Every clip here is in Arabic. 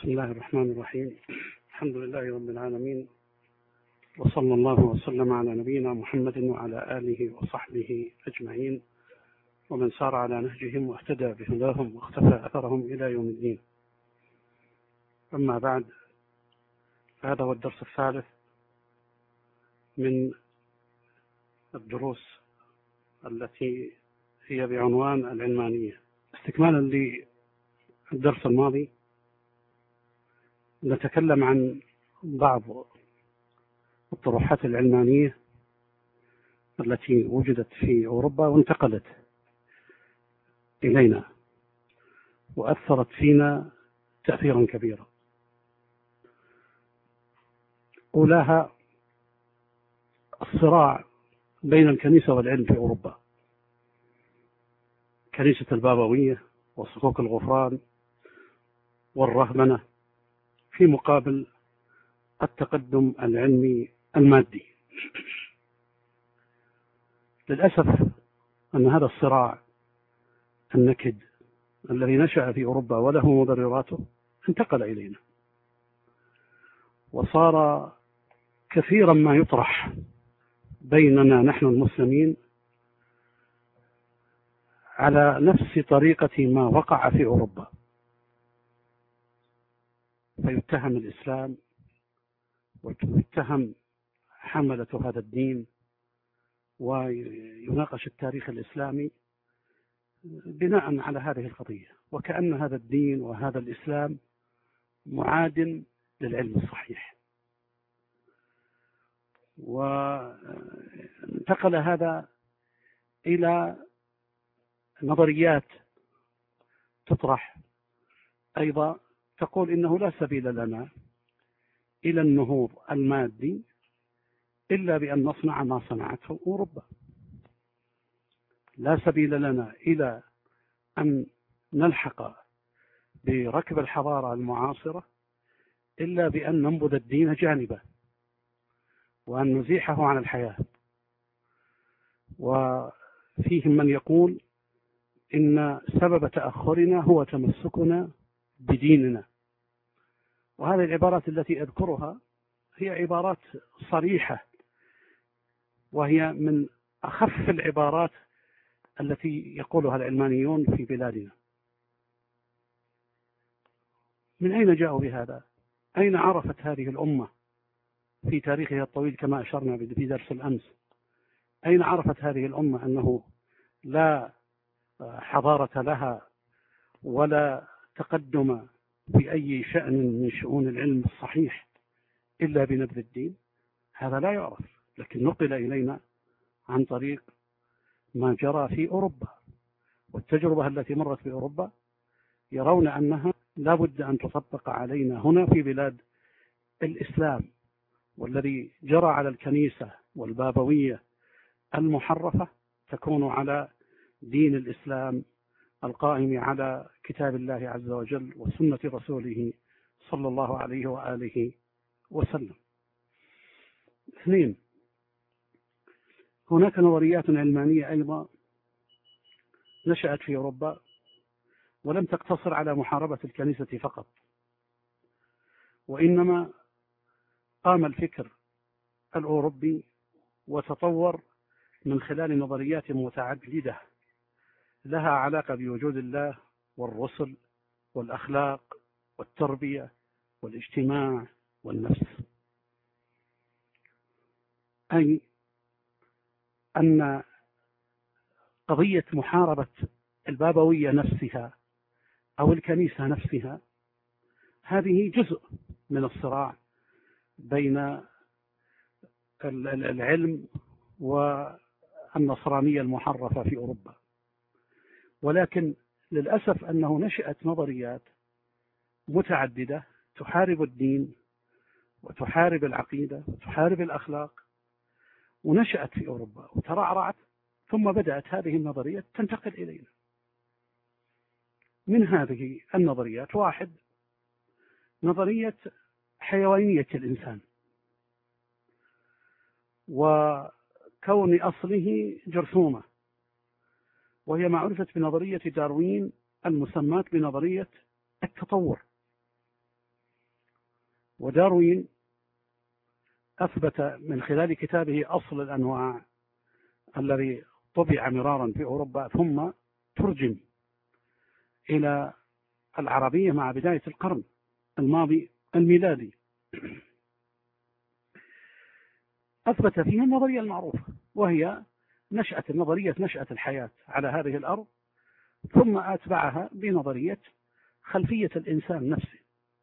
بسم الله الرحمن الرحيم. الحمد لله رب العالمين، وصلى الله وسلم على نبينا محمد وعلى آله وصحبه أجمعين، ومن سار على نهجهم واهتدى بهداهم واختفى أثرهم إلى يوم الدين. أما بعد، هذا هو الدرس الثالث من الدروس التي هي بعنوان العلمانية. استكمالا للدرس الماضي، نتكلم عن بعض الطروحات العلمانية التي وجدت في أوروبا وانتقلت إلينا وأثرت فينا تأثيرا كبيرا. أولاها الصراع بين الكنيسة والعلم في أوروبا، كنيسة البابوية وصكوك الغفران والرهبنة في مقابل التقدم العلمي المادي. للأسف أن هذا الصراع النكد الذي نشأ في أوروبا وله مبرراته انتقل إلينا، وصار كثيرا ما يطرح بيننا نحن المسلمين على نفس طريقة ما وقع في أوروبا، فيتهم الإسلام ويتهم حملة هذا الدين، ويناقش التاريخ الإسلامي بناء على هذه القضية، وكأن هذا الدين وهذا الإسلام معاد للعلم الصحيح. وانتقل هذا إلى نظريات تطرح أيضا تقول إنه لا سبيل لنا إلى النهوض المادي إلا بأن نصنع ما صنعته أوروبا، لا سبيل لنا إلى أن نلحق بركب الحضارة المعاصرة إلا بأن ننبذ الدين جانبه وأن نزيحه عن الحياة. وفيهم من يقول إن سبب تأخرنا هو تمسكنا بديننا، وهذه العبارات التي أذكرها هي عبارات صريحة، وهي من أخف العبارات التي يقولها العلمانيون في بلادنا. من أين جاءوا بهذا؟ أين عرفت هذه الأمة في تاريخها الطويل كما أشرنا في درس الأمس؟ أين عرفت هذه الأمة أنه لا حضارة لها ولا تقدم في أي شأن من شؤون العلم الصحيح إلا بنبذ الدين؟ هذا لا يعرف، لكن نقل إلينا عن طريق ما جرى في أوروبا، والتجربة التي مرت في أوروبا يرون أنها لا بد أن تطبق علينا هنا في بلاد الإسلام، والذي جرى على الكنيسة والبابوية المحرفة تكون على دين الإسلام القائم على كتاب الله عز وجل وسنة رسوله صلى الله عليه وآله وسلم. اثنين، هناك نظريات علمانية أيضا نشأت في أوروبا ولم تقتصر على محاربة الكنيسة فقط، وإنما قام الفكر الأوروبي وتطور من خلال نظريات متعددة لها علاقة بوجود الله والرسل والأخلاق والتربية والاجتماع والنفس، أي أن قضية محاربة البابوية نفسها أو الكنيسة نفسها هذه جزء من الصراع بين العلم والنصرانية المحرفة في أوروبا. ولكن للأسف أنه نشأت نظريات متعددة تحارب الدين وتحارب العقيدة وتحارب الأخلاق، ونشأت في أوروبا وترعرعت، ثم بدأت هذه النظريات تنتقل إلينا. من هذه النظريات واحد، نظرية حيوانية الإنسان، وكون أصله جرثومة، وهي ما عرفت بنظرية داروين المسماة بنظرية التطور. وداروين أثبت من خلال كتابه أصل الأنواع الذي طبع مرارا في أوروبا ثم ترجم إلى العربية مع بداية القرن الماضي الميلادي، أثبت فيها النظرية المعروفة، وهي نظرية نشأة الحياة على هذه الأرض، ثم أتبعها بنظرية خلفية الإنسان نفسه.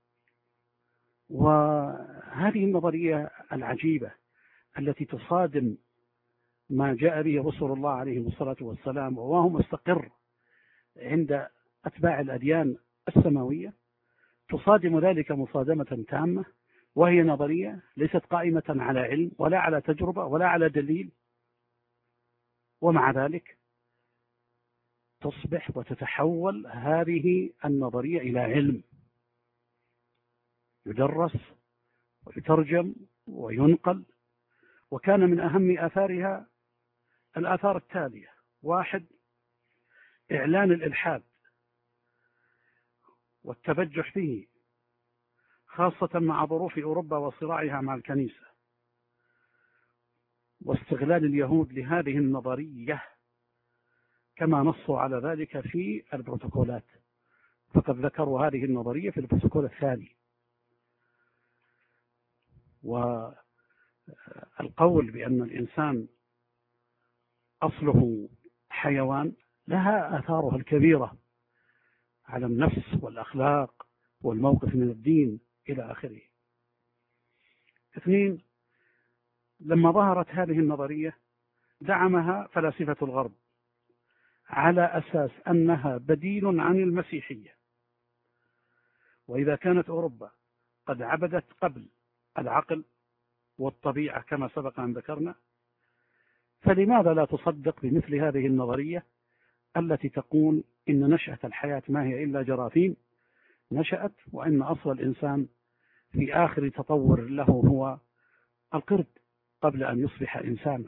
وهذه النظرية العجيبة التي تصادم ما جاء به رسول الله عليه الصلاة والسلام وهو مستقر عند أتباع الأديان السماوية، تصادم ذلك مصادمة تامة، وهي نظرية ليست قائمة على علم ولا على تجربة ولا على دليل، ومع ذلك تصبح وتتحول هذه النظرية إلى علم يدرس ويترجم وينقل. وكان من أهم آثارها الآثار التالية: 1. إعلان الإلحاد والتبجح فيه، خاصة مع ظروف أوروبا وصراعها مع الكنيسة، واستغلال اليهود لهذه النظرية كما نصوا على ذلك في البروتوكولات، فقد ذكروا هذه النظرية في البروتوكول الثاني. والقول بأن الإنسان أصله حيوان لها آثارها الكبيرة على النفس والأخلاق والموقف من الدين إلى آخره. 2. لما ظهرت هذه النظرية دعمها فلاسفة الغرب على أساس أنها بديل عن المسيحية، وإذا كانت أوروبا قد عبدت قبل العقل والطبيعة كما سبق أن ذكرنا، فلماذا لا تصدق بمثل هذه النظرية التي تقول إن نشأة الحياة ما هي إلا جراثيم نشأت، وإن أصل الإنسان في آخر تطور له هو القرد قبل أن يصبح إنسانا.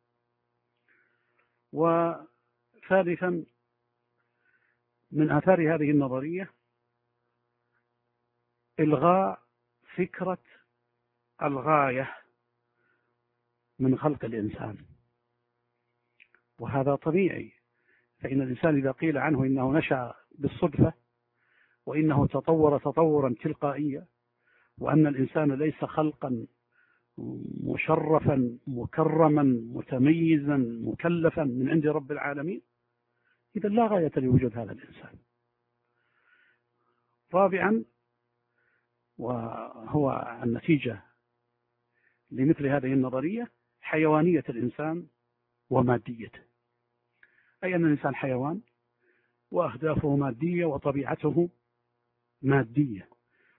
وثالثا من آثار هذه النظرية إلغاء فكرة الغاية من خلق الإنسان، وهذا طبيعي، فإن الإنسان إذا قيل عنه إنه نشأ بالصدفة وإنه تطور تطورا تلقائيا وأن الإنسان ليس خلقا مشرفا مكرما متميزا مكلفا من عند رب العالمين، إذا لا غاية لوجود هذا الإنسان. رابعا، وهو النتيجة لمثل هذه النظرية، حيوانية الإنسان وماديته، أي أن الإنسان حيوان وأهدافه مادية وطبيعته مادية،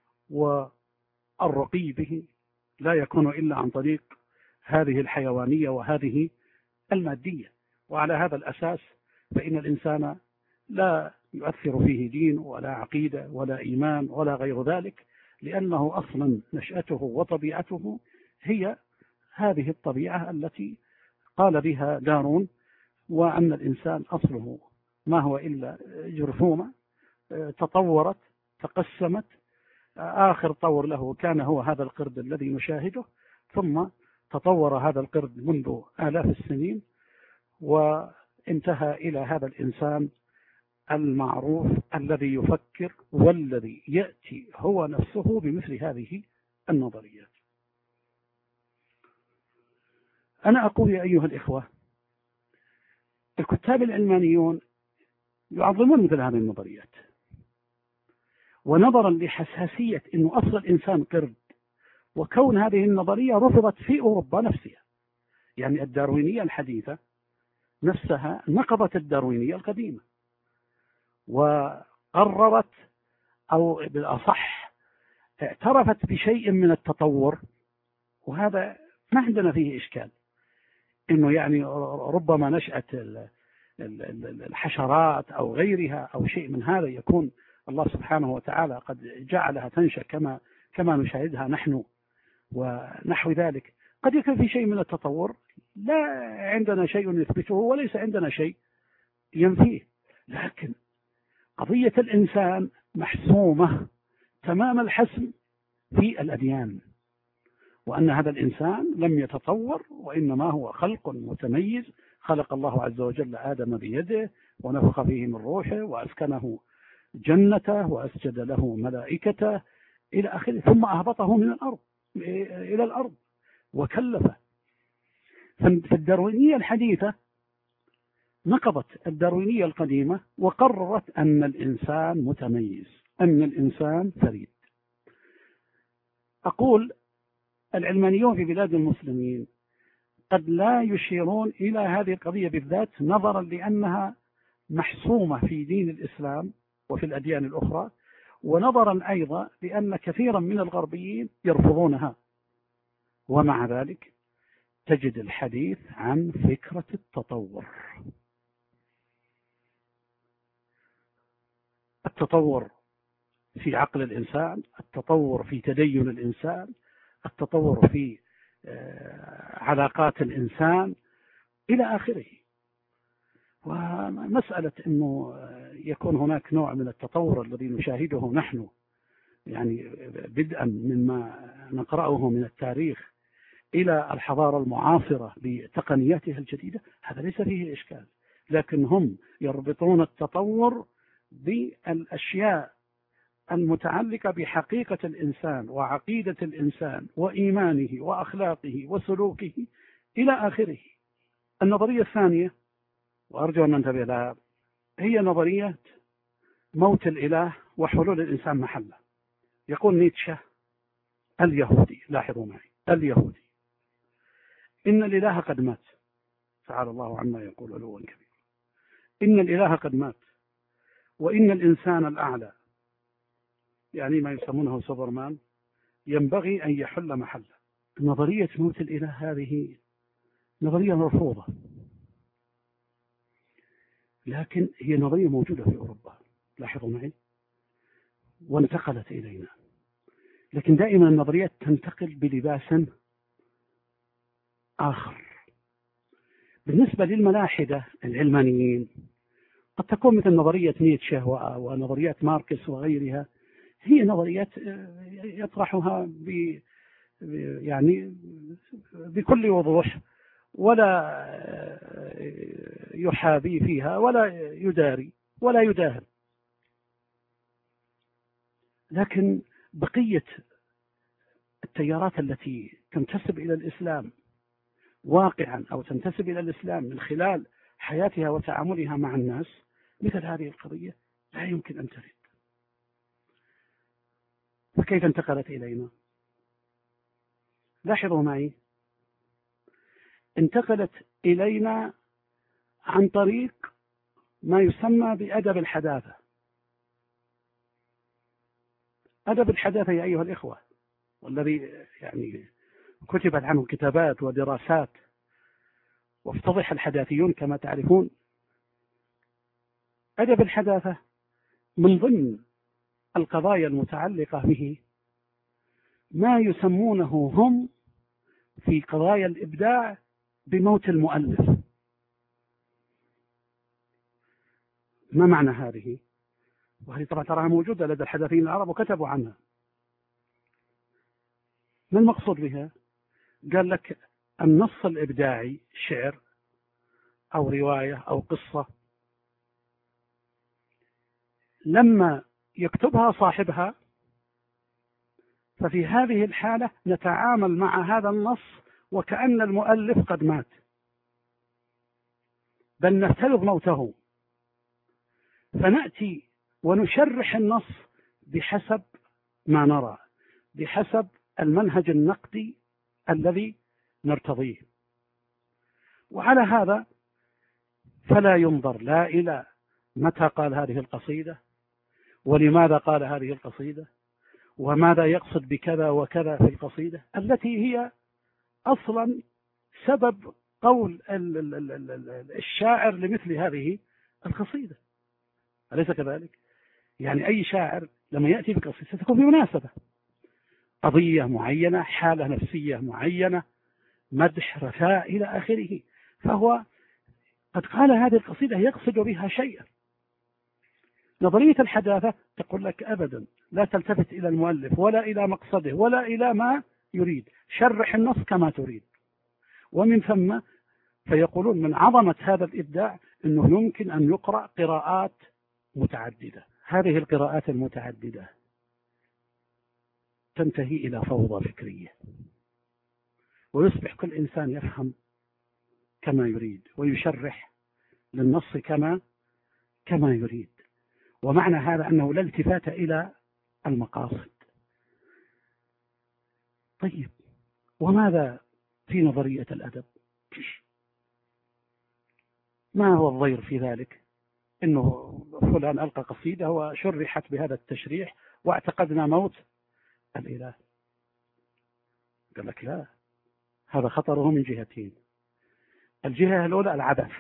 والرقي به لا يكون إلا عن طريق هذه الحيوانية وهذه المادية. وعلى هذا الأساس فإن الإنسان لا يؤثر فيه دين ولا عقيدة ولا إيمان ولا غير ذلك، لأنه أصلا نشأته وطبيعته هي هذه الطبيعة التي قال بها دارون، وأن الإنسان أصله ما هو إلا جرثومة تطورت تقسمت، آخر طور له كان هو هذا القرد الذي نشاهده، ثم تطور هذا القرد منذ آلاف السنين وانتهى إلى هذا الإنسان المعروف الذي يفكر والذي يأتي هو نفسه بمثل هذه النظريات. أنا أقول يا أيها الإخوة، الكتاب العلمانيون يعظمون مثل هذه النظريات، ونظرا لحساسية أنه أصل الإنسان قرد، وكون هذه النظرية رفضت في أوروبا نفسها، يعني الداروينية الحديثة نفسها نقضت الداروينية القديمة وقررت، أو بالأصح اعترفت بشيء من التطور، وهذا ما عندنا فيه إشكال، إنه يعني ربما نشأة الحشرات أو غيرها أو شيء من هذا يكون الله سبحانه وتعالى قد جعلها تنشأ كما نشاهدها نحن ونحو ذلك. قد يكون في شيء من التطور لا عندنا شيء يثبته وليس عندنا شيء ينفيه، لكن قضية الإنسان محسومة تمام الحسم في الأديان، وأن هذا الإنسان لم يتطور وإنما هو خلق متميز، خلق الله عز وجل آدم بيده ونفخ فيه من روحه وأسكنه جنته وأسجد له ملائكته إلى آخره، ثم أهبطه من الأرض إلى الأرض وكلفه. فالداروينية الحديثة نقضت الداروينية القديمة وقررت أن الإنسان متميز، أن الإنسان فريد. أقول العلمانيون في بلاد المسلمين قد لا يشيرون إلى هذه القضية بالذات، نظرا لأنها محسومة في دين الإسلام وفي الأديان الأخرى، ونظرا أيضا لأن كثيرا من الغربيين يرفضونها. ومع ذلك تجد الحديث عن فكرة التطور. التطور في عقل الإنسان، التطور في تدين الإنسان، التطور في علاقات الإنسان إلى آخره. ومسألة أنه يكون هناك نوع من التطور الذي نشاهده نحن، يعني بدءا مما نقرأه من التاريخ إلى الحضارة المعاصرة بتقنياتها الجديدة، هذا ليس فيه إشكال، لكن هم يربطون التطور بالأشياء المتعلقة بحقيقة الإنسان وعقيدة الإنسان وإيمانه وأخلاقه وسلوكه إلى آخره. النظرية الثانية، وأرجو أن ننتبه لها، هي نظرية موت الإله وحلول الإنسان محله. يقول نيتشه اليهودي، لاحظوا معي، اليهودي، إن الإله قد مات، تعالى الله عما يقول علوا كبيرا، إن الإله قد مات، وإن الإنسان الأعلى، يعني ما يسمونه سوبرمان، ينبغي أن يحل محله. نظرية موت الإله هذه نظرية مرفوضة، لكن هي نظرية موجودة في أوروبا، لاحظوا معي، وانتقلت إلينا. لكن دائما النظريات تنتقل بلباس آخر. بالنسبة للملاحدة العلمانيين قد تكون مثل نظرية نيتشه ونظريات ماركس وغيرها، هي نظريات يطرحها يعني بكل وضوح، ولا يحابي فيها ولا يداري ولا يداهن. لكن بقية التيارات التي تنتسب إلى الإسلام واقعا أو تنتسب إلى الإسلام من خلال حياتها وتعاملها مع الناس، مثل هذه القضية لا يمكن أن ترد. فكيف انتقلت إلينا؟ لاحظوا معي، انتقلت إلينا عن طريق ما يسمى بأدب الحداثة. أدب الحداثة يا أيها الإخوة، والذي يعني كتبت عنه كتابات ودراسات وافتضح الحداثيون كما تعرفون. أدب الحداثة من ضمن القضايا المتعلقة به ما يسمونه هم في قضايا الإبداع بموت المؤلف. ما معنى هذه؟ وهذه طبعا تراها موجودة لدى الحداثيين العرب وكتبوا عنها. ما المقصود بها؟ قال لك النص الإبداعي، شعر أو رواية أو قصة، لما يكتبها صاحبها ففي هذه الحالة نتعامل مع هذا النص وكأن المؤلف قد مات، بل نفترض موته، فنأتي ونشرح النص بحسب ما نرى، بحسب المنهج النقدي الذي نرتضيه. وعلى هذا فلا ينظر لا إلى متى قال هذه القصيدة ولماذا قال هذه القصيدة وماذا يقصد بكذا وكذا في القصيدة التي هي أصلا سبب قول الشاعر لمثل هذه القصيدة، أليس كذلك؟ يعني أي شاعر لما يأتي بقصيدة ستكون بمناسبة، قضية معينة، حالة نفسية معينة، مدح، رثاء إلى آخره، فهو قد قال هذه القصيدة يقصد بها شيئا. نظرية الحداثة تقول لك أبدا لا تلتفت إلى المؤلف ولا إلى مقصده ولا إلى ما يريد، شرح النص كما تريد. ومن ثم فيقولون من عظمة هذا الإبداع أنه يمكن أن يقرأ قراءات متعددة. هذه القراءات المتعددة تنتهي إلى فوضى فكرية، ويصبح كل إنسان يفهم كما يريد ويشرح للنص كما يريد. ومعنى هذا أنه لا التفات إلى المقاصد. طيب، وماذا في نظرية الأدب؟ ما هو الضير في ذلك؟ إنه فلان ألقى قصيدة وشرحت بهذا التشريح واعتقدنا موت الإله. قال لك لا، هذا خطره من جهتين. الجهة الأولى العبث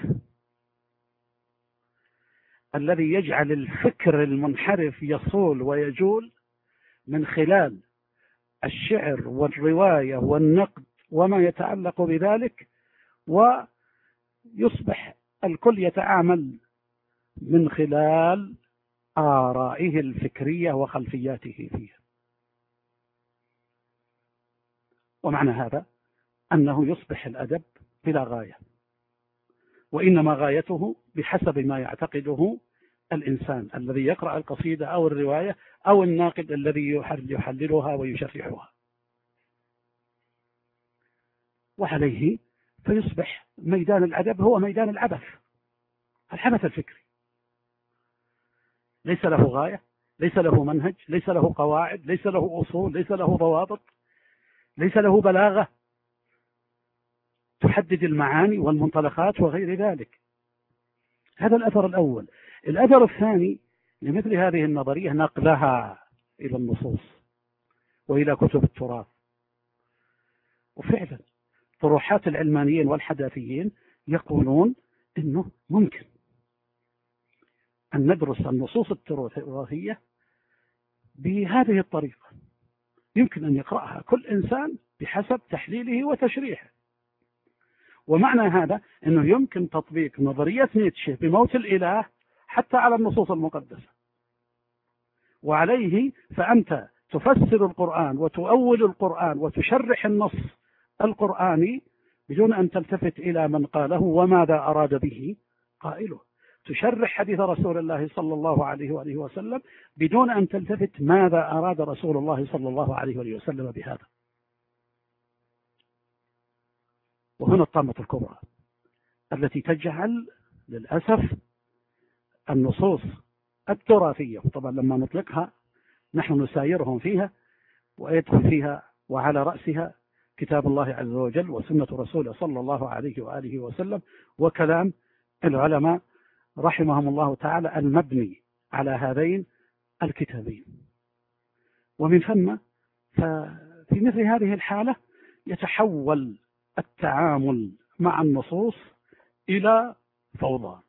الذي يجعل الفكر المنحرف يصول ويجول من خلال الشعر والرواية والنقد وما يتعلق بذلك، ويصبح الكل يتعامل من خلال آرائه الفكرية وخلفياته فيها. ومعنى هذا أنه يصبح الأدب بلا غاية، وإنما غايته بحسب ما يعتقده الإنسان الذي يقرأ القصيدة أو الرواية أو الناقد الذي يحللها ويشرحها. وعليه فيصبح ميدان الأدب هو ميدان العبث الفكري، ليس له غاية، ليس له منهج، ليس له قواعد، ليس له أصول، ليس له ضوابط، ليس له بلاغة تحدد المعاني والمنطلقات وغير ذلك. هذا الأثر الأول. الأثر الثاني لمثل هذه النظرية نقلها إلى النصوص وإلى كتب التراث. وفعلا طروحات العلمانيين والحداثيين يقولون إنه ممكن أن ندرس النصوص التراثية بهذه الطريقة، يمكن أن يقرأها كل إنسان بحسب تحليله وتشريحه. ومعنى هذا أنه يمكن تطبيق نظرية نيتشه بموت الإله حتى على النصوص المقدسة. وعليه فأنت تفسر القرآن وتؤول القرآن وتشرح النص القرآني بدون أن تلتفت إلى من قاله وماذا أراد به قائله. تشرح حديث رسول الله صلى الله عليه وآله وسلم بدون أن تلتفت ماذا أراد رسول الله صلى الله عليه وآله وسلم بهذا. وهنا الطامة الكبرى التي تجعل للأسف النصوص التراثية، طبعا لما نطلقها نحن نسايرهم فيها ويدخل فيها وعلى رأسها كتاب الله عز وجل وسنة رسوله صلى الله عليه وآله وسلم وكلام العلماء رحمهم الله تعالى المبني على هذين الكتابين. ومن ثم ففي مثل هذه الحالة يتحول التعامل مع النصوص إلى فوضى.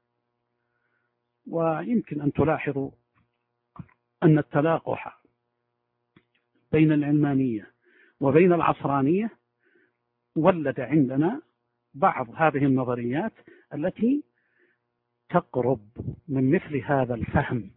ويمكن أن تلاحظوا أن التلاقح بين العلمانية وبين العصرانية ولد عندنا بعض هذه النظريات التي تقرب من مثل هذا الفهم.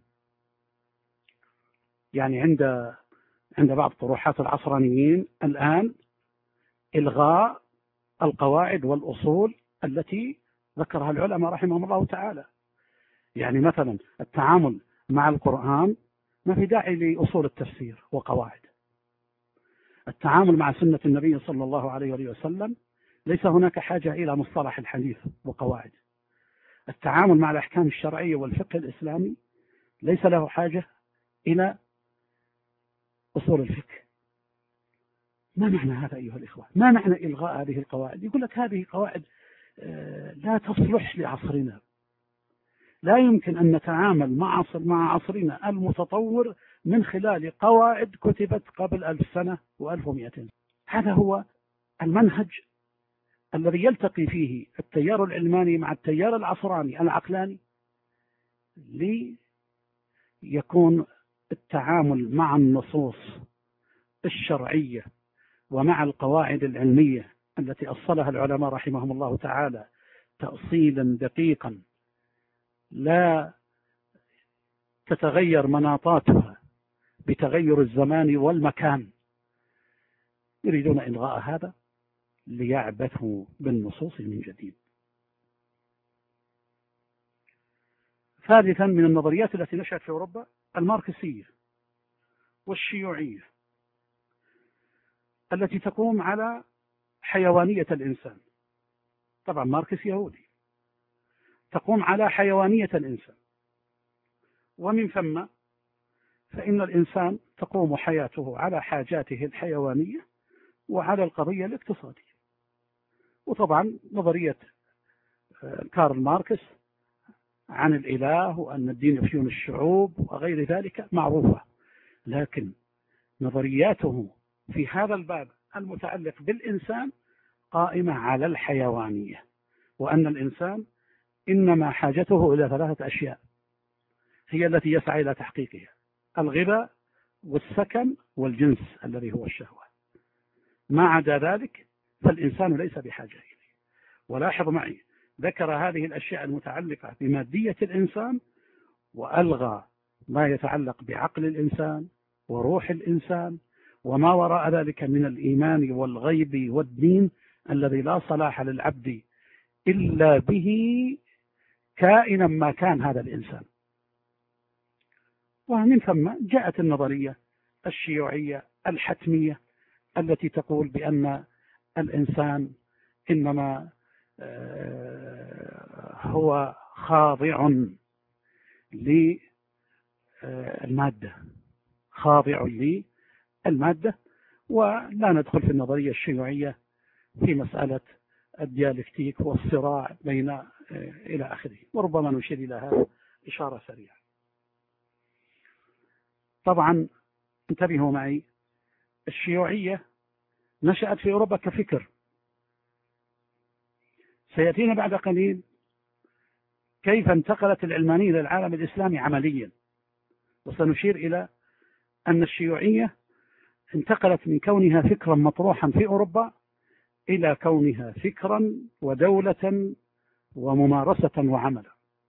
يعني عند بعض طروحات العصرانيين الآن إلغاء القواعد والأصول التي ذكرها العلماء رحمهم الله تعالى. يعني مثلا التعامل مع القرآن ما في داعي لأصول التفسير وقواعد. التعامل مع سنة النبي صلى الله عليه وسلم ليس هناك حاجة إلى مصطلح الحديث وقواعد. التعامل مع الأحكام الشرعية والفقه الإسلامي ليس له حاجة إلى أصول الفقه. ما معنى هذا أيها الإخوة؟ ما معنى إلغاء هذه القواعد؟ يقول لك هذه قواعد لا تصلح لعصرنا، لا يمكن أن نتعامل مع عصرنا المتطور من خلال قواعد كتبت قبل 1000 سنة و1100 سنة. هذا هو المنهج الذي يلتقي فيه التيار العلماني مع التيار العصراني العقلاني ليكون التعامل مع النصوص الشرعية ومع القواعد العلمية التي أصلها العلماء رحمهم الله تعالى تأصيلا دقيقا لا تتغير مناطاتها بتغير الزمان والمكان، يريدون إلغاء هذا ليعبثوا بالنصوص من جديد. ثالثا، من النظريات التي نشأت في أوروبا الماركسية والشيوعية التي تقوم على حيوانية الإنسان. طبعا ماركس يهودي، تقوم على حيوانية الإنسان، ومن ثم فإن الإنسان تقوم حياته على حاجاته الحيوانية وعلى القضية الاقتصادية. وطبعا نظرية كارل ماركس عن الإله وأن الدين يفيون الشعوب وغير ذلك معروفة، لكن نظرياته في هذا الباب المتعلق بالإنسان قائمة على الحيوانية، وأن الإنسان إنما حاجته إلى 3 أشياء هي التي يسعى إلى تحقيقها: الغذاء والسكن والجنس الذي هو الشهوة. ما عدا ذلك فالإنسان ليس بحاجة إليه. ولاحظ معي، ذكر هذه الأشياء المتعلقة بمادية الإنسان وألغى ما يتعلق بعقل الإنسان وروح الإنسان وما وراء ذلك من الإيمان والغيب والدين الذي لا صلاح للعبد إلا به كائنا ما كان هذا الإنسان. ومن ثم جاءت النظرية الشيوعية الحتمية التي تقول بأن الإنسان إنما هو خاضع للمادة، خاضع للمادة. ولا ندخل في النظرية الشيوعية في مسألة الديالكتيك والصراع بين إلى آخره، وربما نشير إلى هذا إشارة سريعة. طبعا انتبهوا معي، الشيوعية نشأت في أوروبا كفكر، سيأتينا بعد قليل كيف انتقلت العلمانية إلى العالم الإسلامي عمليا، وسنشير إلى أن الشيوعية انتقلت من كونها فكرا مطروحا في أوروبا إلى كونها فكرا ودولة وممارسة وعملا.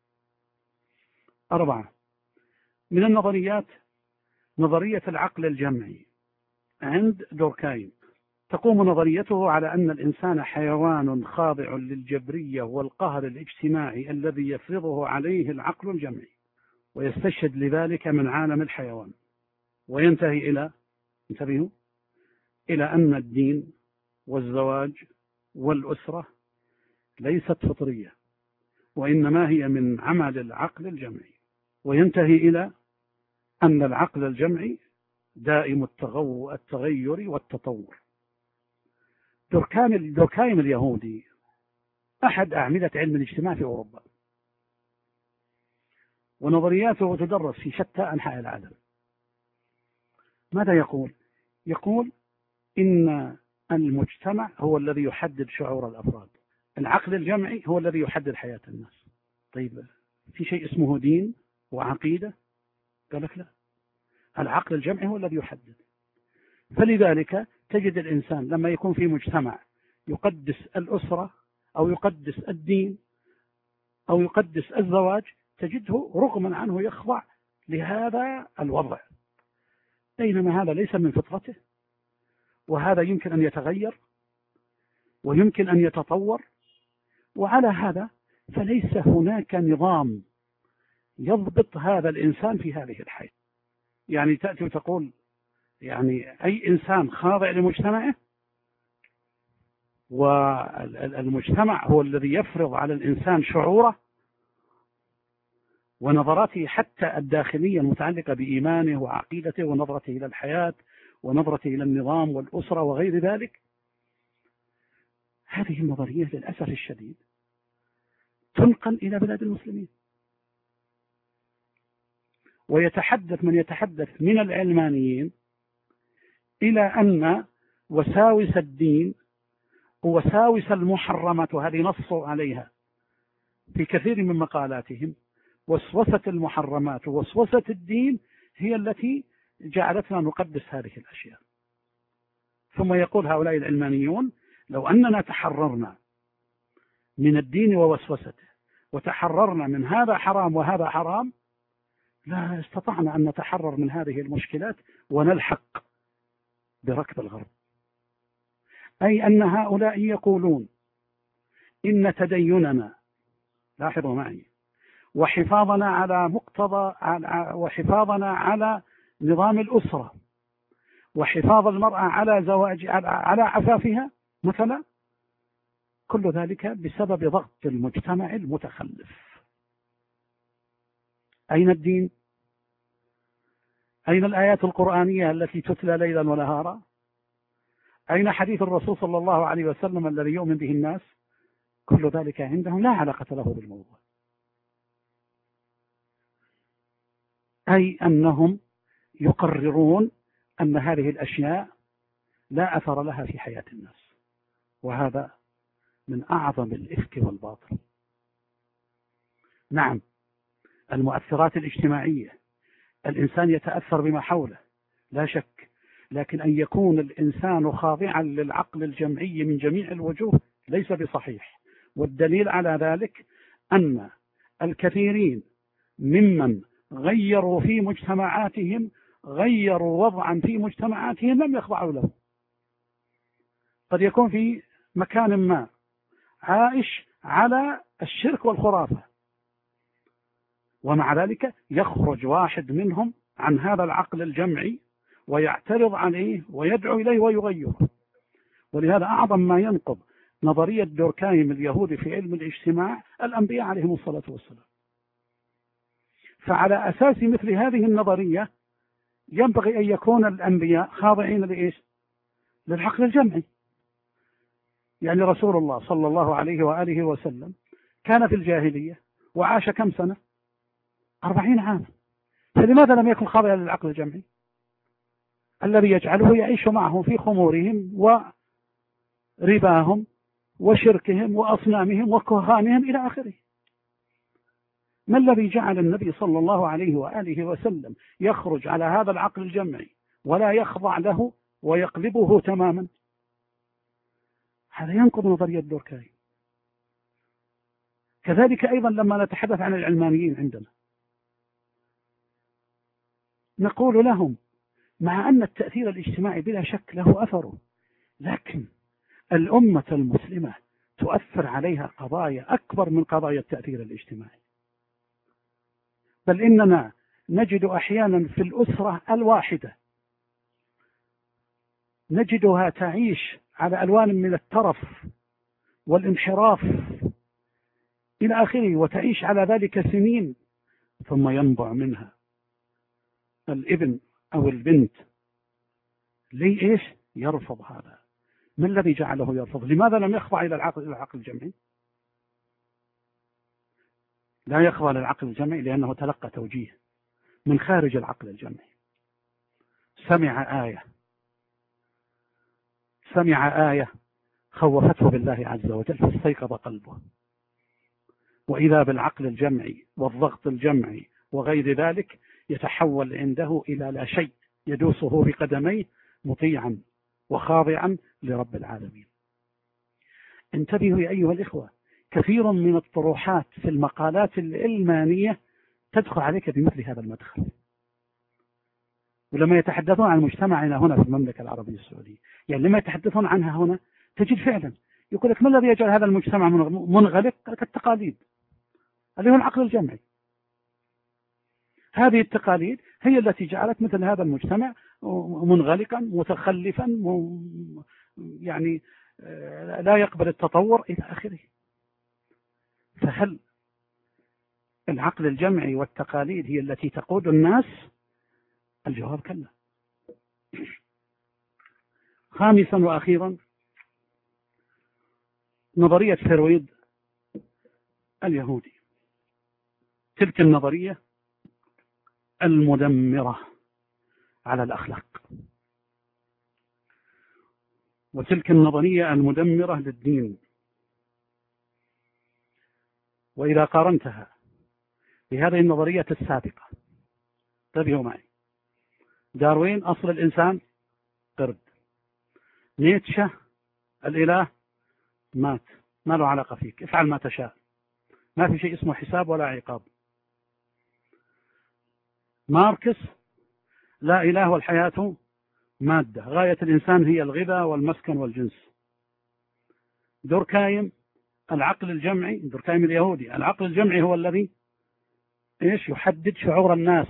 4، من النظريات نظرية العقل الجمعي عند دوركايم. تقوم نظريته على أن الإنسان حيوان خاضع للجبرية والقهر الاجتماعي الذي يفرضه عليه العقل الجمعي، ويستشهد لذلك من عالم الحيوان، وينتهي إلى انتبهوا إلى أن الدين والزواج والأسرة ليست فطرية، وإنما هي من عمل العقل الجمعي، وينتهي إلى أن العقل الجمعي دائم التغير والتطور. دوركايم اليهودي أحد أعمدة علم الاجتماع في أوروبا، ونظرياته تدرس في شتى أنحاء العالم. ماذا يقول؟ يقول إن المجتمع هو الذي يحدد شعور الأفراد، العقل الجمعي هو الذي يحدد حياة الناس. طيب، في شيء اسمه دين وعقيدة؟ قال لك لا، العقل الجمعي هو الذي يحدد. فلذلك تجد الإنسان لما يكون في مجتمع يقدس الأسرة أو يقدس الدين أو يقدس الزواج، تجده رغما عنه يخضع لهذا الوضع، بينما هذا ليس من فطرته، وهذا يمكن أن يتغير ويمكن أن يتطور. وعلى هذا فليس هناك نظام يضبط هذا الإنسان في هذه الحياة. يعني تأتي وتقول يعني أي إنسان خاضع لمجتمعه، والمجتمع هو الذي يفرض على الإنسان شعوره ونظراته حتى الداخلية المتعلقة بإيمانه وعقيدته ونظرته إلى الحياة ونظرته إلى النظام والأسرة وغير ذلك. هذه النظرية للأسف الشديد تنقل إلى بلاد المسلمين، ويتحدث من يتحدث من العلمانيين إلى أن وساوس الدين ووساوس المحرمات، وهذه نصوا عليها في كثير من مقالاتهم، وسوسة المحرمات ووسوسة الدين هي التي جعلتنا نقدس هذه الأشياء. ثم يقول هؤلاء العلمانيون لو أننا تحررنا من الدين ووسوسته وتحررنا من هذا حرام وهذا حرام لا استطعنا أن نتحرر من هذه المشكلات ونلحق بركب الغرب. أي أن هؤلاء يقولون إن تديننا، لاحظوا معي، وحفاظنا على مقتضى وحفاظنا على نظام الأسرة وحفاظ المرأة على زواج على عفافها مثلا، كل ذلك بسبب ضغط المجتمع المتخلف. أين الدين؟ أين الآيات القرآنية التي تتلى ليلا ونهارا؟ أين حديث الرسول صلى الله عليه وسلم الذي يؤمن به الناس؟ كل ذلك عندهم لا علاقة له بالموضوع. أي أنهم يقررون أن هذه الأشياء لا أثر لها في حياة الناس، وهذا من أعظم الإفك والباطل. نعم، المؤثرات الاجتماعية الإنسان يتأثر بما حوله لا شك، لكن أن يكون الإنسان خاضعا للعقل الجمعي من جميع الوجوه ليس بصحيح. والدليل على ذلك أن الكثيرين ممن غيروا في مجتمعاتهم غيروا وضعا في مجتمعاتهم لم يخضعوا له. قد يكون في مكان ما عائش على الشرك والخرافة، ومع ذلك يخرج واحد منهم عن هذا العقل الجمعي ويعترض عليه ويدعو إليه ويغيره. ولهذا أعظم ما ينقض نظرية دوركهايم اليهودي في علم الاجتماع الأنبياء عليهم الصلاة والسلام. فعلى أساس مثل هذه النظرية ينبغي أن يكون الأنبياء خاضعين لإيش؟ للعقل الجمعي. يعني رسول الله صلى الله عليه وآله وسلم كان في الجاهلية وعاش كم سنة؟ 40 عاما. فلماذا لم يكن خاضعا للعقل الجمعي الذي يجعله يعيش معهم في خمورهم ورباهم وشركهم وأصنامهم وكهانهم إلى آخره؟ ما الذي جعل النبي صلى الله عليه وآله وسلم يخرج على هذا العقل الجمعي ولا يخضع له ويقلبه تماما؟ هذا ينقض نظرية دوركهايم. كذلك أيضا لما نتحدث عن العلمانيين عندنا نقول لهم مع أن التأثير الاجتماعي بلا شك له أثره، لكن الأمة المسلمة تؤثر عليها قضايا أكبر من قضايا التأثير الاجتماعي. بل إننا نجد أحيانا في الأسرة الواحدة نجدها تعيش على ألوان من الترف والانحراف إلى آخره، وتعيش على ذلك سنين، ثم ينبع منها الابن أو البنت ليش يرفض هذا؟ ما الذي جعله يرفض؟ لماذا لم يخضع إلى العقل الجمعي؟ لا يخضع للعقل الجمعي لأنه تلقى توجيه من خارج العقل الجمعي. سمع آية خوفته بالله عز وجل فاستيقظ قلبه، وإذا بالعقل الجمعي والضغط الجمعي وغير ذلك يتحول عنده إلى لا شيء، يدوسه بقدميه مطيعا وخاضعا لرب العالمين. انتبهوا يا أيها الإخوة، كثير من الطروحات في المقالات العلمانية تدخل عليك بمثل هذا المدخل. ولما يتحدثون عن مجتمعنا هنا في المملكة العربية السعودية، يعني لما يتحدثون عنها هنا تجد فعلا يقول لك ما الذي يجعل هذا المجتمع منغلق؟ التقاليد اللي هو العقل الجمعي. هذه التقاليد هي التي جعلت مثل هذا المجتمع منغلقا متخلفا يعني لا يقبل التطور إلى آخره. فهل العقل الجمعي والتقاليد هي التي تقود الناس؟ الجواب كلا. خامسا وأخيرا نظرية فرويد اليهودي، تلك النظرية المدمرة على الأخلاق، وتلك النظرية المدمرة للدين. وإذا قارنتها بهذه النظرية السابقة، انتبهوا معي، داروين أصل الإنسان قرد، نيتشه الإله مات، ما له علاقة فيك، افعل ما تشاء، ما في شيء اسمه حساب ولا عقاب. ماركس لا إله والحياة مادة، غاية الإنسان هي الغذاء والمسكن والجنس. دوركايم العقل الجمعي، دوركايم اليهودي، العقل الجمعي هو الذي يحدد شعور الناس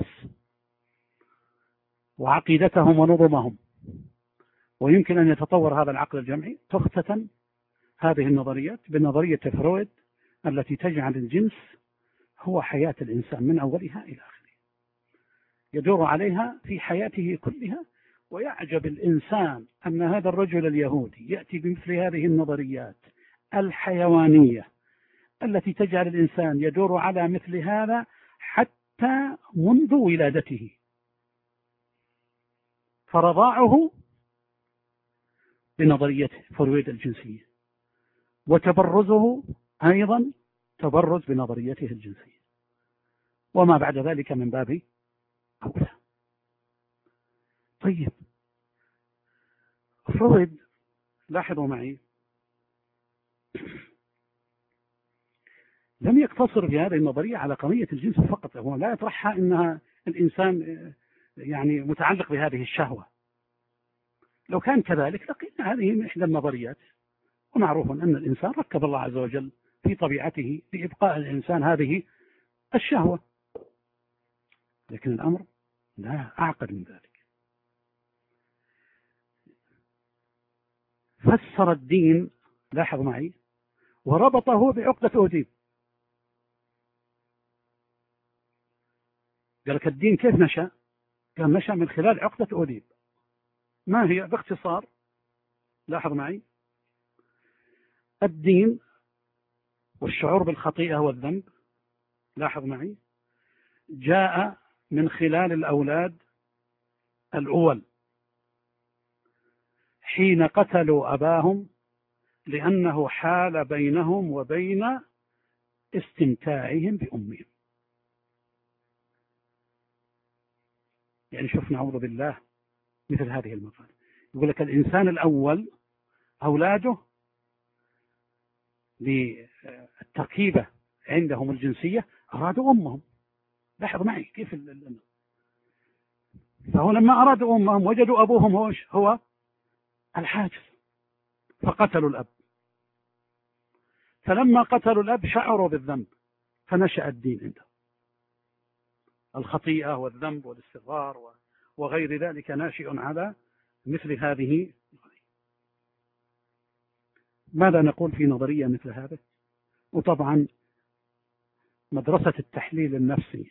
وعقيدتهم ونظمهم، ويمكن أن يتطور هذا العقل الجمعي. تختتم هذه النظريات بنظرية فرويد التي تجعل الجنس هو حياة الإنسان من أولها إلى آخره، يدور عليها في حياته كلها. ويعجب الإنسان أن هذا الرجل اليهودي يأتي بمثل هذه النظريات الحيوانية التي تجعل الإنسان يدور على مثل هذا حتى منذ ولادته، فرضاعه بنظرية فرويد الجنسية، وتبرزه أيضا تبرز بنظريته الجنسية، وما بعد ذلك من باب أولى. طيب، فرويد لاحظوا معي لم يقتصر في هذه النظرية على قضية الجنس فقط، هو لا يطرحها إنها الإنسان يعني متعلق بهذه الشهوة. لو كان كذلك لقينا هذه من إحدى النظريات، ومعروف أن الإنسان ركب الله عز وجل في طبيعته لإبقاء الإنسان هذه الشهوة، لكن الأمر لا أعقد من ذلك. فسر الدين، لاحظوا معي، وربطه بعقدة أوديب. قال لك الدين كيف نشأ؟ كان نشأ من خلال عقدة أوديب. ما هي؟ باختصار لاحظ معي، الدين والشعور بالخطيئة والذنب، لاحظ معي، جاء من خلال الأولاد الأول حين قتلوا أباهم لأنه حال بينهم وبين استمتاعهم بأمهم. يعني شوف، نعوذ بالله مثل هذه المقالة. يقول لك الإنسان الأول أولاده للتركيبة عندهم الجنسية أرادوا أمهم. لاحظ معي كيف فهو لما أرادوا أمهم وجدوا أبوهم هو الحاجز، فقتلوا الأب. فلما قتلوا الأب شعروا بالذنب، فنشأ الدين عندهم. الخطيئة والذنب والاستغفار وغير ذلك ناشئ على مثل هذه. ماذا نقول في نظرية مثل هذا؟ وطبعا مدرسة التحليل النفسي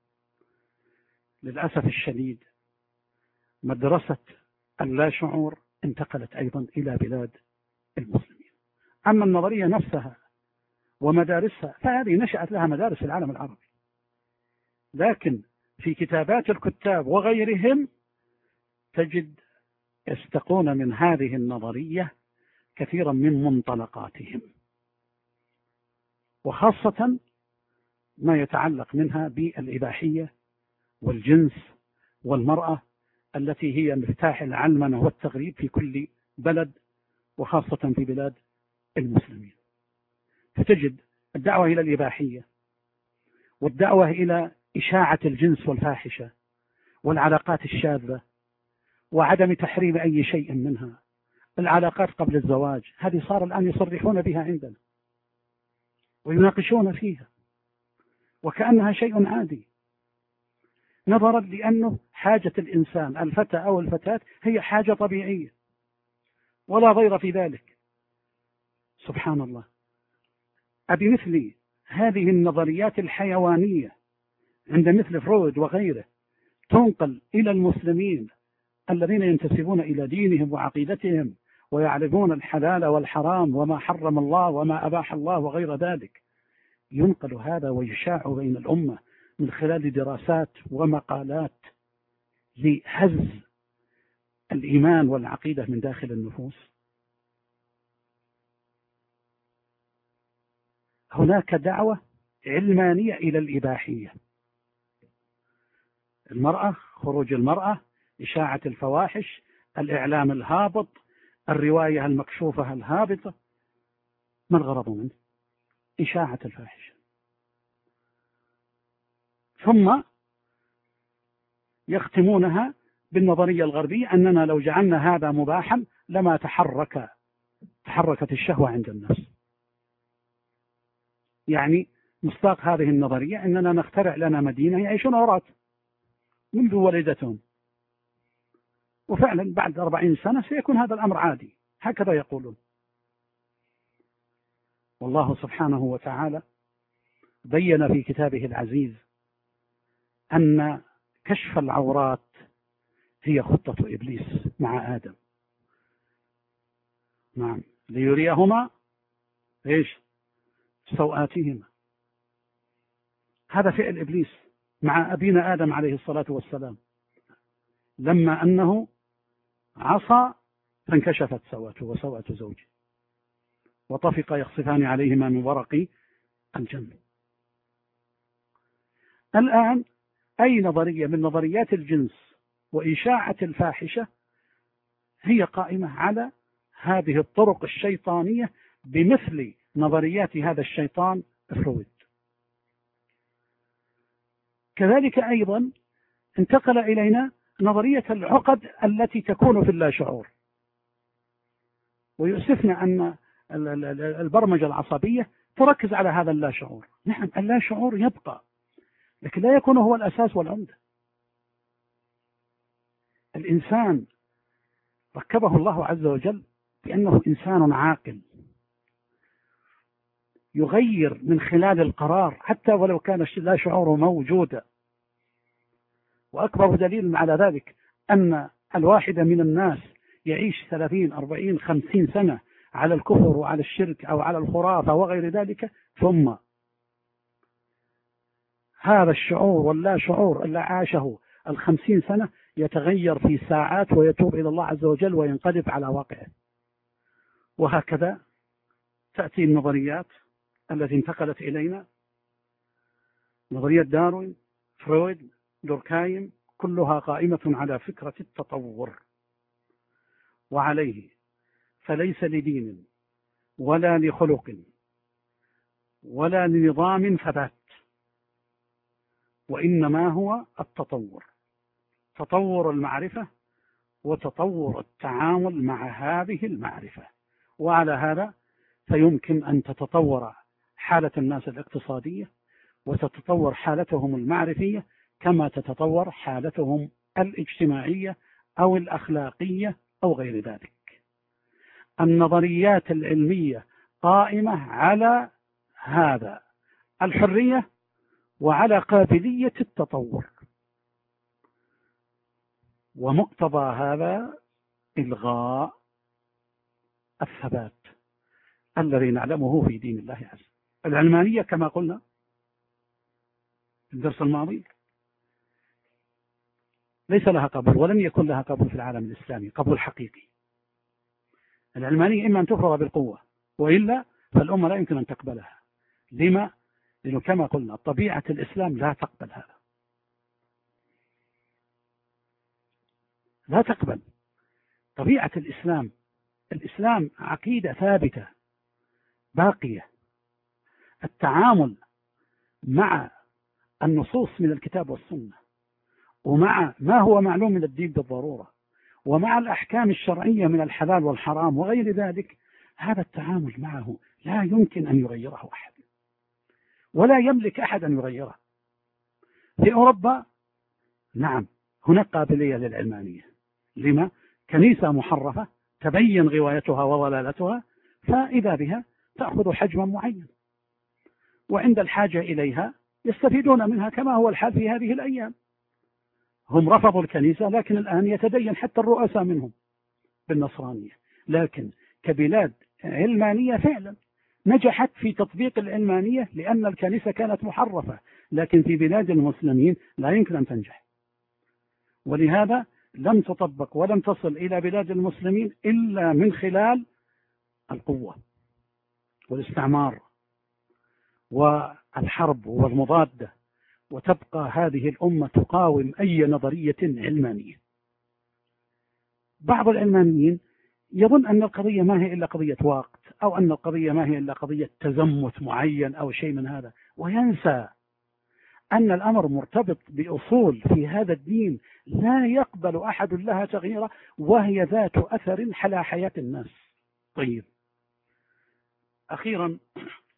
للأسف الشديد، مدرسة اللاشعور، انتقلت أيضا إلى بلاد المسلمين. أما النظرية نفسها ومدارسها فهذه نشأت لها مدارس العالم العربي، لكن في كتابات الكتاب وغيرهم تجد يستقون من هذه النظرية كثيرا من منطلقاتهم، وخاصة ما يتعلق منها بالإباحية والجنس والمرأة التي هي مفتاح العلمنة والتغريب في كل بلد، وخاصة في بلاد المسلمين. فتجد الدعوة إلى الإباحية والدعوة إلى إشاعة الجنس والفاحشة والعلاقات الشاذة وعدم تحريم أي شيء منها. العلاقات قبل الزواج هذه صار الآن يصرحون بها عندنا ويناقشون فيها وكأنها شيء عادي، نظرا لأنه حاجة الإنسان الفتى أو الفتاة هي حاجة طبيعية ولا غير في ذلك. سبحان الله، أبمثل هذه النظريات الحيوانية عند مثل فرويد وغيره تنقل إلى المسلمين الذين ينتسبون إلى دينهم وعقيدتهم ويعرفون الحلال والحرام وما حرم الله وما أباح الله وغير ذلك، ينقل هذا ويشاع بين الأمة من خلال دراسات ومقالات لهز الإيمان والعقيدة من داخل النفوس. هناك دعوة علمانية إلى الإباحية، المرأة، خروج المرأة، إشاعة الفواحش، الإعلام الهابط، الرواية المكشوفة الهابطة. ما الغرض منه؟ إشاعة الفاحشة. ثم يختمونها بالنظرية الغربية أننا لو جعلنا هذا مباحا لما تحركت الشهوة عند الناس. يعني مصداق هذه النظرية أننا نخترع لنا مدينة يعيشون عراة منذ ولدتهم، وفعلا بعد 40 سنة سيكون هذا الأمر عادي، هكذا يقولون. والله سبحانه وتعالى بين في كتابه العزيز أن كشف العورات هي خطة إبليس مع آدم. نعم، ليريهما إيش؟ سوآتهما. هذا فعل إبليس مع أبينا آدم عليه الصلاة والسلام، لما أنه عصى فانكشفت سوءته وسوءة زوجه وطفق يخصفان عليهما من ورق الجنة. الآن أي نظرية من نظريات الجنس وإشاعة الفاحشة هي قائمة على هذه الطرق الشيطانية بمثل نظريات هذا الشيطان فرويد. كذلك أيضا انتقل إلينا نظرية العقد التي تكون في اللاشعور، ويؤسفنا أن البرمجة العصبية تركز على هذا اللاشعور. نعم، اللاشعور يبقى، لكن لا يكون هو الأساس والعمدة. الإنسان ركبه الله عز وجل بأنه إنسان عاقل يغير من خلال القرار حتى ولو كان لا شعور موجودا. وأكبر دليل على ذلك أن الواحد من الناس يعيش 30 40 50 سنة على الكفر وعلى الشرك أو على الخرافة وغير ذلك، ثم هذا الشعور واللا شعور اللي عاشه 50 سنة يتغير في ساعات ويتوب إلى الله عز وجل وينقلب على واقعه. وهكذا تأتي النظريات التي انتقلت إلينا، نظرية داروين، فرويد، دوركايم، كلها قائمة على فكرة التطور. وعليه فليس لدين ولا لخلق ولا لنظام ثبات، وإنما هو التطور، تطور المعرفة وتطور التعامل مع هذه المعرفة. وعلى هذا فيمكن أن تتطور حالة الناس الاقتصادية وتتطور حالتهم المعرفية كما تتطور حالتهم الاجتماعية أو الأخلاقية أو غير ذلك. النظريات العلمية قائمة على هذا، الحرية وعلى قابلية التطور، ومقتضى هذا إلغاء الثبات الذي نعلمه في دين الله عز وجل. العلمانية كما قلنا في الدرس الماضي ليس لها قبول ولن يكون لها قبول في العالم الإسلامي، قبول حقيقي. العلمانية إما أن تفرض بالقوة وإلا فالأمة لا يمكن أن تقبلها. لما؟ لأنه كما قلنا طبيعة الإسلام لا تقبل هذا، لا تقبل طبيعة الإسلام. الإسلام عقيدة ثابتة باقية. التعامل مع النصوص من الكتاب والسنة ومع ما هو معلوم من الدين بالضرورة ومع الأحكام الشرعية من الحلال والحرام وغير ذلك، هذا التعامل معه لا يمكن أن يغيره أحد ولا يملك أحد أن يغيره. في أوروبا نعم هناك قابلية للعلمانية. لما؟ كنيسة محرفة تبين غوايتها وضلالتها، فإذا بها تأخذ حجما معين، وعند الحاجة إليها يستفيدون منها كما هو الحال في هذه الأيام. هم رفضوا الكنيسة لكن الآن يتدين حتى الرؤساء منهم بالنصرانية. لكن كبلاد علمانية فعلا نجحت في تطبيق العلمانية لأن الكنيسة كانت محرفة، لكن في بلاد المسلمين لا يمكن أن تنجح، ولهذا لم تطبق ولم تصل إلى بلاد المسلمين إلا من خلال القوة والاستعمار والحرب والمضادة. وتبقى هذه الأمة تقاوم أي نظرية علمانية. بعض العلمانيين يظن أن القضية ما هي إلا قضية وقت، أو أن القضية ما هي إلا قضية تزمت معين أو شيء من هذا، وينسى أن الأمر مرتبط بأصول في هذا الدين لا يقبل أحد لها تغييرا، وهي ذات أثر على حياة الناس. طيب، أخيرا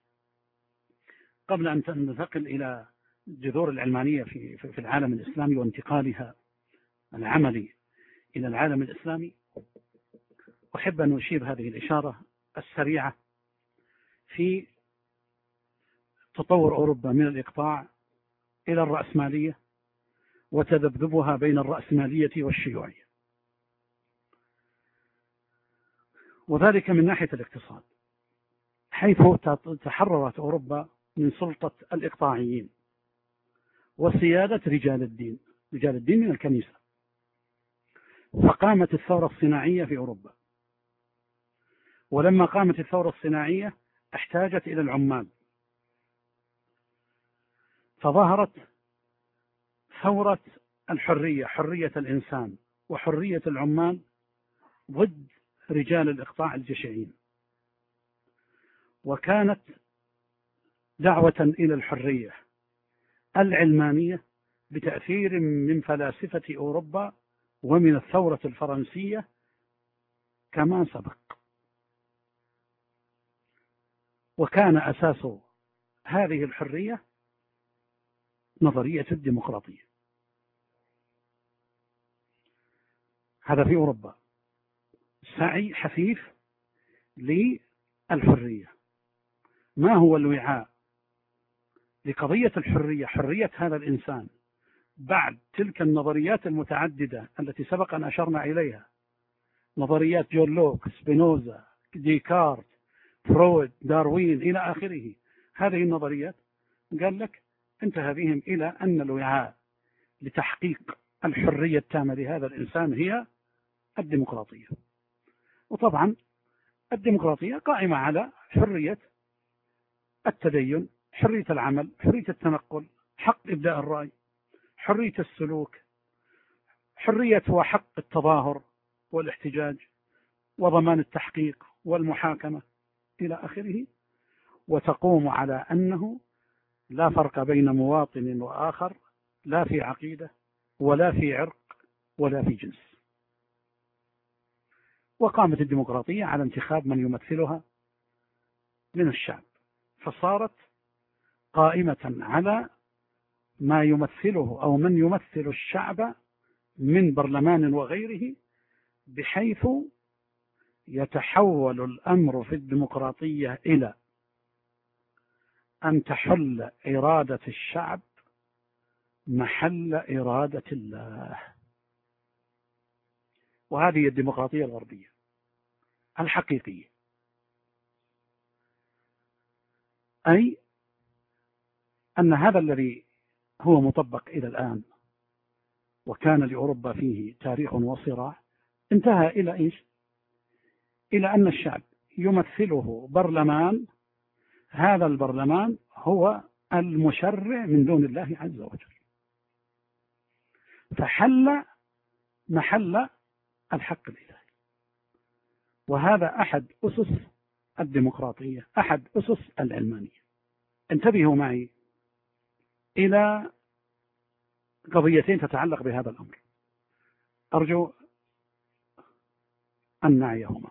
قبل أن ننتقل إلى جذور العلمانية في العالم الإسلامي وانتقالها العملي إلى العالم الإسلامي، أحب أن أشير هذه الإشارة السريعة في تطور أوروبا من الإقطاع إلى الرأسمالية وتذبذبها بين الرأسمالية والشيوعية، وذلك من ناحية الاقتصاد، حيث تحررت أوروبا من سلطة الإقطاعيين وسيادة رجال الدين من الكنيسة، فقامت الثورة الصناعية في أوروبا. ولما قامت الثورة الصناعية احتاجت إلى العمال، فظهرت ثورة الحرية، حرية الإنسان وحرية العمال ضد رجال الإقطاع الجشعيين، وكانت دعوة إلى الحرية العلمانية بتأثير من فلاسفة أوروبا ومن الثورة الفرنسية كما سبق. وكان أساس هذه الحرية نظرية الديمقراطية. هذا في أوروبا، سعي حثيث للحرية. ما هو الوعاء لقضية الحرية، حرية هذا الإنسان بعد تلك النظريات المتعددة التي سبق أن أشرنا إليها، نظريات جون لوك، سبينوزا، ديكارت، فرويد، داروين إلى آخره؟ هذه النظريات قال لك انتهى بهم إلى أن الوعاء لتحقيق الحرية التامة لهذا الإنسان هي الديمقراطية. وطبعا الديمقراطية قائمة على حرية التدين، حرية العمل، حرية التنقل، حق إبداء الرأي، حرية السلوك، حرية وحق التظاهر والاحتجاج، وضمان التحقيق والمحاكمة إلى آخره. وتقوم على أنه لا فرق بين مواطن وآخر، لا في عقيدة ولا في عرق ولا في جنس. وقامت الديمقراطية على انتخاب من يمثلها من الشعب، فصارت قائمة على ما يمثله أو من يمثل الشعب من برلمان وغيره، بحيث يتحول الأمر في الديمقراطية إلى أن تحل إرادة الشعب محل إرادة الله. وهذه الديمقراطية الغربية الحقيقية، أي أن هذا الذي هو مطبق إلى الآن وكان لأوروبا فيه تاريخ وصراع، انتهى إلى إيش؟ إلى أن الشعب يمثله برلمان، هذا البرلمان هو المشرع من دون الله عز وجل، فحل محل الحق الإلهي. وهذا أحد أسس الديمقراطية، أحد أسس العلمانية. انتبهوا معي إلى قضيتين تتعلق بهذا الأمر، أرجو أن نعيهما.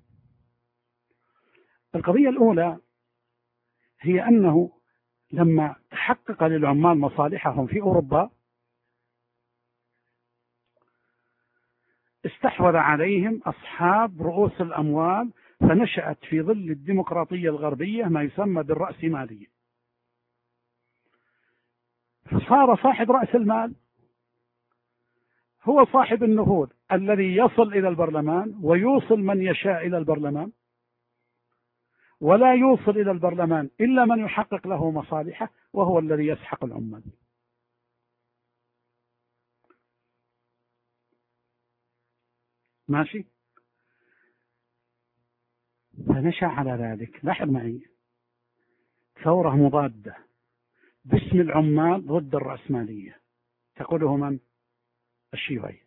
القضية الأولى هي أنه لما تحقق للعمال مصالحهم في أوروبا، استحوذ عليهم أصحاب رؤوس الأموال، فنشأت في ظل الديمقراطية الغربية ما يسمى بالرأسمالية. فصار صاحب رأس المال هو صاحب النفوذ الذي يصل إلى البرلمان ويوصل من يشاء إلى البرلمان، ولا يوصل إلى البرلمان إلا من يحقق له مصالحه، وهو الذي يسحق العمال. ماشي؟ فنشأ على ذلك، لاحظ معي، ثورة مضادة باسم العمال ضد الرأسمالية، تقوله من؟ الشيوعية،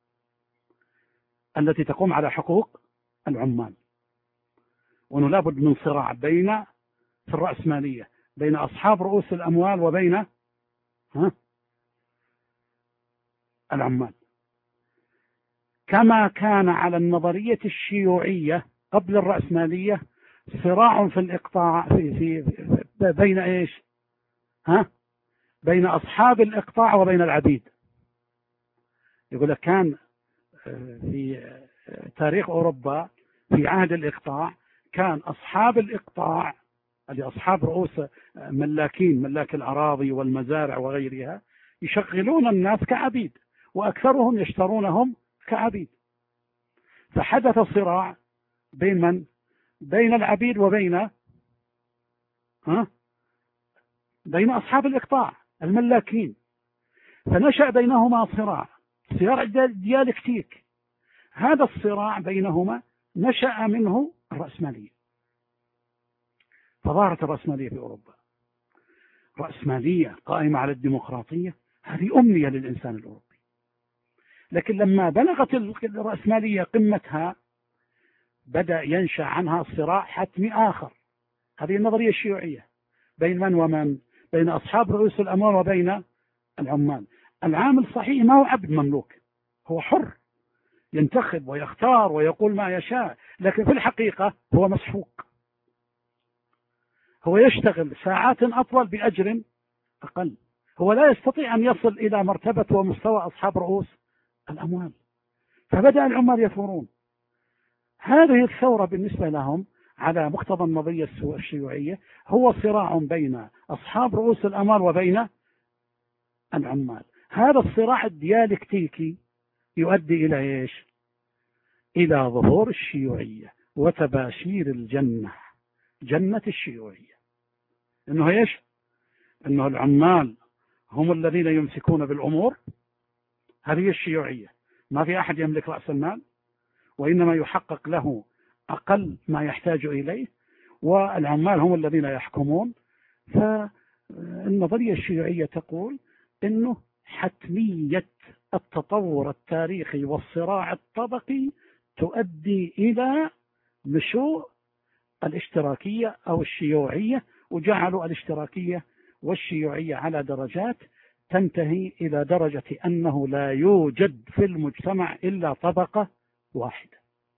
التي تقوم على حقوق العمال. وأنه لابد من صراع في الرأسمالية بين أصحاب رؤوس الأموال وبين ها؟ العمال. كما كان على النظرية الشيوعية قبل الرأسمالية صراع في الإقطاع بين إيش؟ ها؟ بين أصحاب الإقطاع وبين العبيد. يقول لك كان في تاريخ أوروبا في عهد الإقطاع كان أصحاب الإقطاع اللي أصحاب رؤوس ملاكين، ملاك الأراضي والمزارع وغيرها، يشغلون الناس كعبيد وأكثرهم يشترونهم كعبيد. فحدث صراع بين من؟ بين العبيد وبين بين أصحاب الإقطاع الملاكين. فنشأ بينهما صراع ديالكتيك. هذا الصراع بينهما نشأ منه الرأسمالية. فظهرت الرأسمالية في أوروبا، رأسمالية قائمة على الديمقراطية. هذه أمنية للإنسان الأوروبي. لكن لما بلغت الرأسمالية قمتها بدأ ينشأ عنها صراع حتمي آخر. هذه النظرية الشيوعية بين من ومن؟ بين أصحاب رؤوس الأموال وبين العمال. العامل صحيح ما هو عبد مملوك، هو حر ينتخب ويختار ويقول ما يشاء، لكن في الحقيقة هو مسحوق. هو يشتغل ساعات أطول بأجر أقل. هو لا يستطيع أن يصل إلى مرتبة ومستوى أصحاب رؤوس الأموال. فبدأ العمال يثورون. هذه الثورة بالنسبة لهم على مقتضى النظرية الشيوعية هو صراع بين أصحاب رؤوس الأموال وبين العمال. هذا الصراع الديالكتيكي يؤدي إلى إيش؟ إلى ظهور الشيوعية وتباشير الجنة، جنة الشيوعية. إنه إيش؟ إنه العمال هم الذين يمسكون بالأمور. هذه الشيوعية. ما في أحد يملك رأس المال، وإنما يحقق له أقل ما يحتاج إليه، والعمال هم الذين يحكمون. فالنظرية الشيوعية تقول إنه حتمية التطور التاريخي والصراع الطبقي تؤدي إلى نشوء الاشتراكية أو الشيوعية، وجعلوا الاشتراكية والشيوعية على درجات تنتهي إلى درجة أنه لا يوجد في المجتمع إلا طبقة واحدة.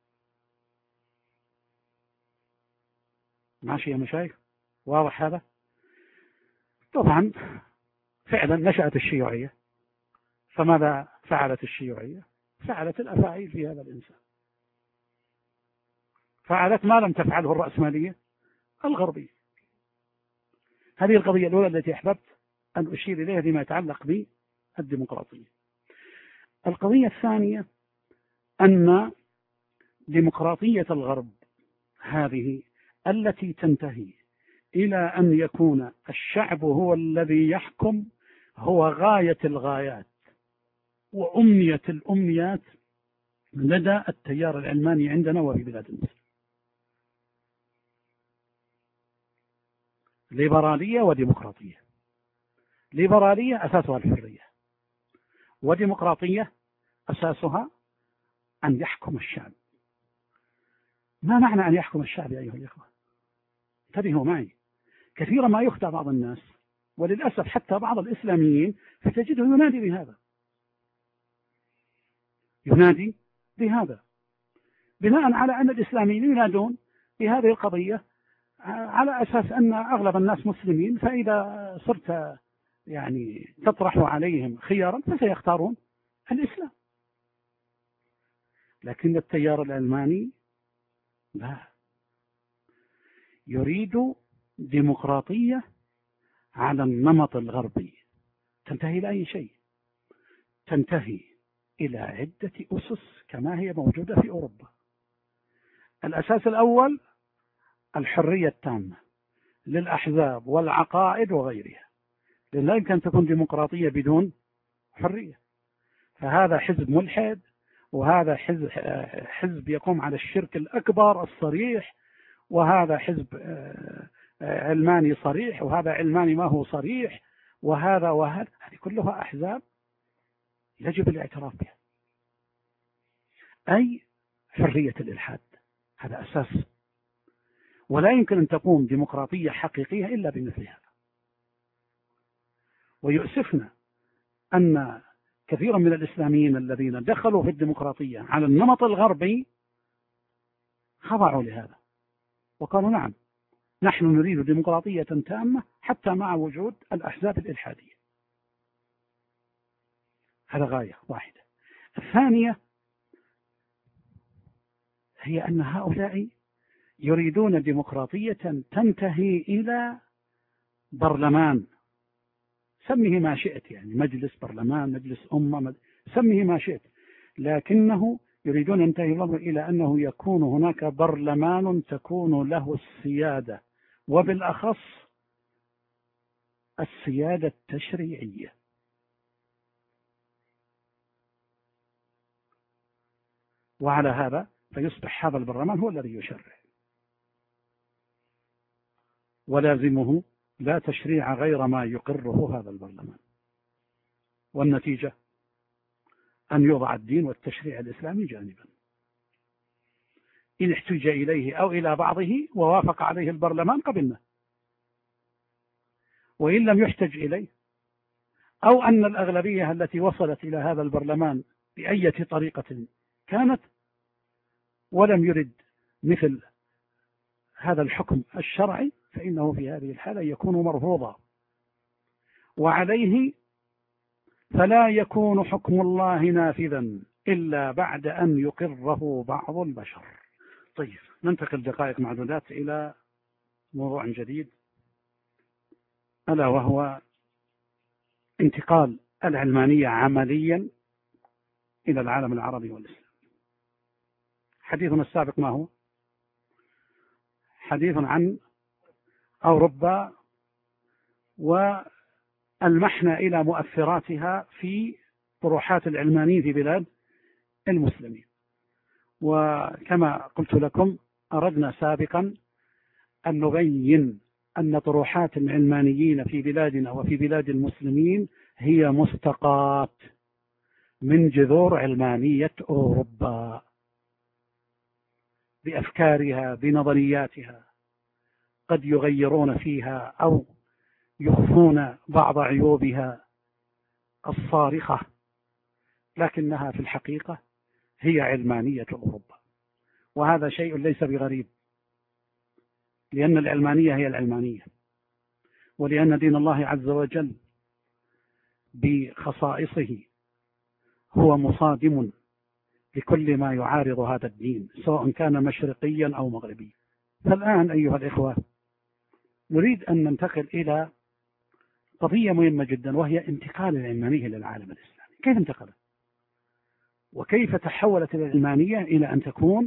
ماشي يا مشايخ؟ واضح هذا؟ طبعا فعلا نشأت الشيوعية. فماذا فعلت الشيوعية؟ فعلت الأفاعيل في هذا الإنسان. فعلت ما لم تفعله الرأسمالية الغربية. هذه القضية الأولى التي أحببت أن أشير إليها فيما يتعلق بالديمقراطية. القضية الثانية أن ديمقراطية الغرب هذه التي تنتهي إلى أن يكون الشعب هو الذي يحكم هو غاية الغايات وأمنية الأمنيات لدى التيار العلماني عندنا وفي بلاد المسلمين. ليبرالية وديمقراطية. ليبرالية أساسها الحرية، وديمقراطية أساسها أن يحكم الشعب. ما معنى أن يحكم الشعب يا أيها الإخوة؟ انتبهوا معي. كثيرا ما يخدع بعض الناس، وللأسف حتى بعض الإسلاميين فتجده ينادي بهذا، ينادي بهذا بناء على أن الإسلاميين ينادون بهذه القضية على أساس أن أغلب الناس مسلمين، فإذا صرت يعني تطرح عليهم خيارا فسيختارون الإسلام. لكن التيار العلماني لا، يريد ديمقراطية على النمط الغربي. تنتهي إلى أي شيء؟ تنتهي إلى عدة أسس كما هي موجودة في أوروبا. الأساس الأول الحرية التامة للأحزاب والعقائد وغيرها، لأن لا يمكن أن تكون ديمقراطية بدون حرية. فهذا حزب ملحد، وهذا حزب يقوم على الشرك الأكبر الصريح، وهذا حزب علماني صريح، وهذا علماني ما هو صريح، وهذا هذه كلها أحزاب يجب الاعتراف بها. أي حرية الإلحاد، هذا أساس، ولا يمكن أن تقوم ديمقراطية حقيقية إلا بمثل هذا. ويؤسفنا أن كثيرا من الإسلاميين الذين دخلوا في الديمقراطية على النمط الغربي خضعوا لهذا وقالوا نعم، نحن نريد ديمقراطية تامة حتى مع وجود الأحزاب الإلحادية. هذا غاية واحدة. الثانية هي أن هؤلاء يريدون ديمقراطية تنتهي إلى برلمان، سميه ما شئت، يعني مجلس برلمان، مجلس أمة، سميه ما شئت، لكنه يريدون أن ينتهي الأمر إلى أنه يكون هناك برلمان تكون له السيادة، وبالأخص السيادة التشريعية. وعلى هذا فيصبح هذا البرلمان هو الذي يشرع، ولازمه لا تشريع غير ما يقره هذا البرلمان، والنتيجة أن يوضع الدين والتشريع الإسلامي جانبا، إن احتج إليه أو إلى بعضه ووافق عليه البرلمان قبلنا، وإن لم يحتج إليه أو أن الأغلبية التي وصلت إلى هذا البرلمان بأي طريقة كانت ولم يرد مثل هذا الحكم الشرعي، فإنه في هذه الحالة يكون مرفوضا، وعليه فلا يكون حكم الله نافذا إلا بعد أن يقره بعض البشر. طيب، ننتقل دقائق معدودات إلى موضوع جديد، ألا وهو انتقال العلمانية عمليا إلى العالم العربي والإسلامي. حديثنا السابق ما هو؟ حديث عن أوروبا والمحنة إلى مؤثراتها في طروحات العلمانيين في بلاد المسلمين. وكما قلت لكم أردنا سابقا أن نبين أن طروحات العلمانيين في بلادنا وفي بلاد المسلمين هي مستقاة من جذور علمانية أوروبا، بأفكارها بنظرياتها، قد يغيرون فيها أو يخفون بعض عيوبها الصارخة، لكنها في الحقيقة هي علمانية أوروبا. وهذا شيء ليس بغريب، لأن العلمانية هي العلمانية، ولأن دين الله عز وجل بخصائصه هو مصادم لكل ما يعارض هذا الدين، سواء كان مشرقيا أو مغربيا. فالآن أيها الإخوة نريد أن ننتقل إلى قضية مهمة جدا، وهي انتقال العلمانية للعالم الإسلامي. كيف انتقلت؟ وكيف تحولت العلمانية إلى أن تكون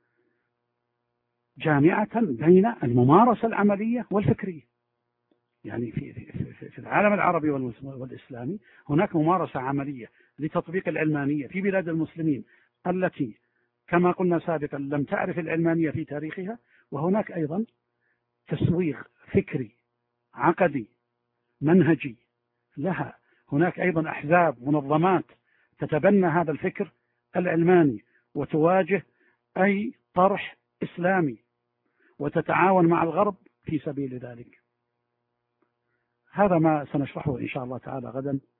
جامعة بين الممارسة العملية والفكرية؟ يعني في العالم العربي والإسلامي هناك ممارسة عملية لتطبيق العلمانية في بلاد المسلمين التي كما قلنا سابقا لم تعرف العلمانية في تاريخها، وهناك أيضا تسويغ فكري عقدي منهجي لها. هناك أيضا أحزاب منظمات تتبنى هذا الفكر العلماني وتواجه أي طرح إسلامي وتتعاون مع الغرب في سبيل ذلك. هذا ما سنشرحه إن شاء الله تعالى غدا